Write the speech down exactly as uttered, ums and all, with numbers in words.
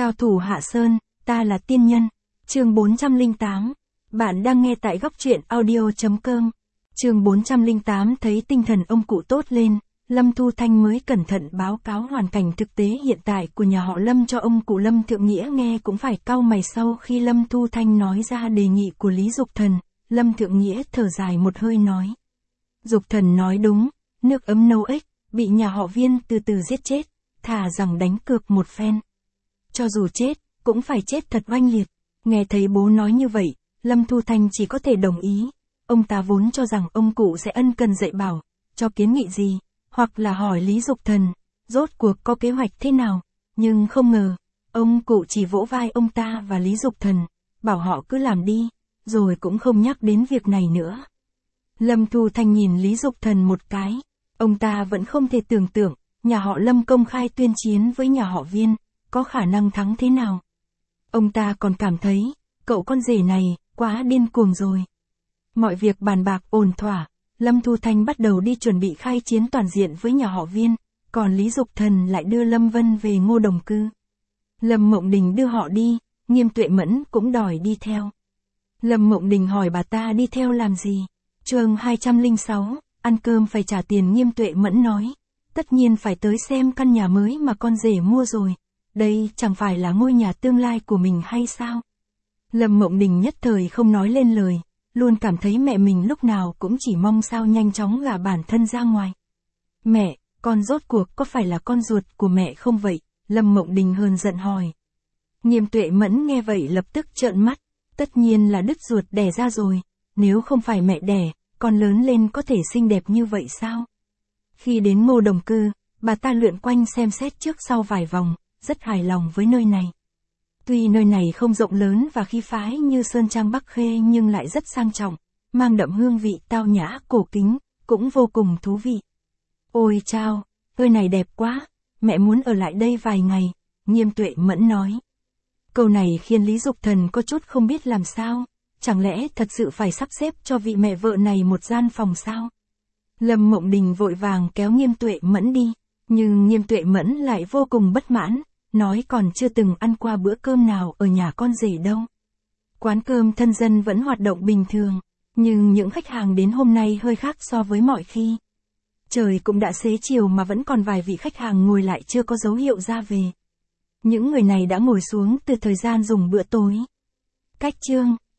Cao thủ Hạ Sơn, ta là tiên nhân. Chương bốn trăm lẻ tám. Bạn đang nghe tại góc truyện audio chấm com. Chương bốn trăm lẻ tám thấy tinh thần ông cụ tốt lên, Lâm Thu Thanh mới cẩn thận báo cáo hoàn cảnh thực tế hiện tại của nhà họ Lâm cho ông cụ Lâm Thượng Nghĩa nghe, cũng phải cau mày sau khi Lâm Thu Thanh nói ra đề nghị của Lý Dục Thần. Lâm Thượng Nghĩa thở dài một hơi nói. Dục Thần nói đúng, nước ấm nấu ếch, bị nhà họ Viên từ từ giết chết, thà rằng đánh cược một phen. Cho dù chết, cũng phải chết thật oanh liệt. Nghe thấy bố nói như vậy, Lâm Thu Thanh chỉ có thể đồng ý. Ông ta vốn cho rằng ông cụ sẽ ân cần dạy bảo, cho kiến nghị gì, hoặc là hỏi Lý Dục Thần, rốt cuộc có kế hoạch thế nào, nhưng không ngờ, ông cụ chỉ vỗ vai ông ta và Lý Dục Thần, bảo họ cứ làm đi, rồi cũng không nhắc đến việc này nữa. Lâm Thu Thanh nhìn Lý Dục Thần một cái, ông ta vẫn không thể tưởng tượng, nhà họ Lâm công khai tuyên chiến với nhà họ Viên, có khả năng thắng thế nào. Ông ta còn cảm thấy, cậu con rể này, quá điên cuồng rồi. Mọi việc bàn bạc ổn thỏa, Lâm Thu Thanh bắt đầu đi chuẩn bị khai chiến toàn diện với nhà họ Viên, còn Lý Dục Thần lại đưa Lâm Vân về Ngô Đồng Cư. Lâm Mộng Đình đưa họ đi, Nghiêm Tuệ Mẫn cũng đòi đi theo. Lâm Mộng Đình hỏi bà ta đi theo làm gì? Chương hai trăm lẻ sáu, ăn cơm phải trả tiền. Nghiêm Tuệ Mẫn nói, tất nhiên phải tới xem căn nhà mới mà con rể mua rồi, đây chẳng phải là ngôi nhà tương lai của mình hay sao? Lâm Mộng Đình nhất thời không nói lên lời, luôn cảm thấy mẹ mình lúc nào cũng chỉ mong sao nhanh chóng gả bản thân ra ngoài. Mẹ, con rốt cuộc có phải là con ruột của mẹ không vậy? Lâm Mộng Đình hờn giận hỏi. Nghiêm Tuệ Mẫn nghe vậy lập tức trợn mắt, tất nhiên là đứt ruột đẻ ra rồi, nếu không phải mẹ đẻ, con lớn lên có thể xinh đẹp như vậy sao? Khi đến Ngô Đồng Cư, bà ta lượn quanh xem xét trước sau vài vòng, rất hài lòng với nơi này. Tuy nơi này không rộng lớn và khí phái như Sơn Trang Bắc Khê nhưng lại rất sang trọng, mang đậm hương vị tao nhã cổ kính, cũng vô cùng thú vị. Ôi chao, nơi này đẹp quá, mẹ muốn ở lại đây vài ngày, Nghiêm Tuệ Mẫn nói. Câu này khiến Lý Dục Thần có chút không biết làm sao, chẳng lẽ thật sự phải sắp xếp cho vị mẹ vợ này một gian phòng sao? Lâm Mộng Đình vội vàng kéo Nghiêm Tuệ Mẫn đi, nhưng Nghiêm Tuệ Mẫn lại vô cùng bất mãn, nói còn chưa từng ăn qua bữa cơm nào ở nhà con rể đâu. Quán cơm thân dân vẫn hoạt động bình thường, nhưng những khách hàng đến hôm nay hơi khác so với mọi khi. Trời cũng đã xế chiều mà vẫn còn vài vị khách hàng ngồi lại chưa có dấu hiệu ra về. Những người này đã ngồi xuống từ thời gian dùng bữa tối. Cách chương,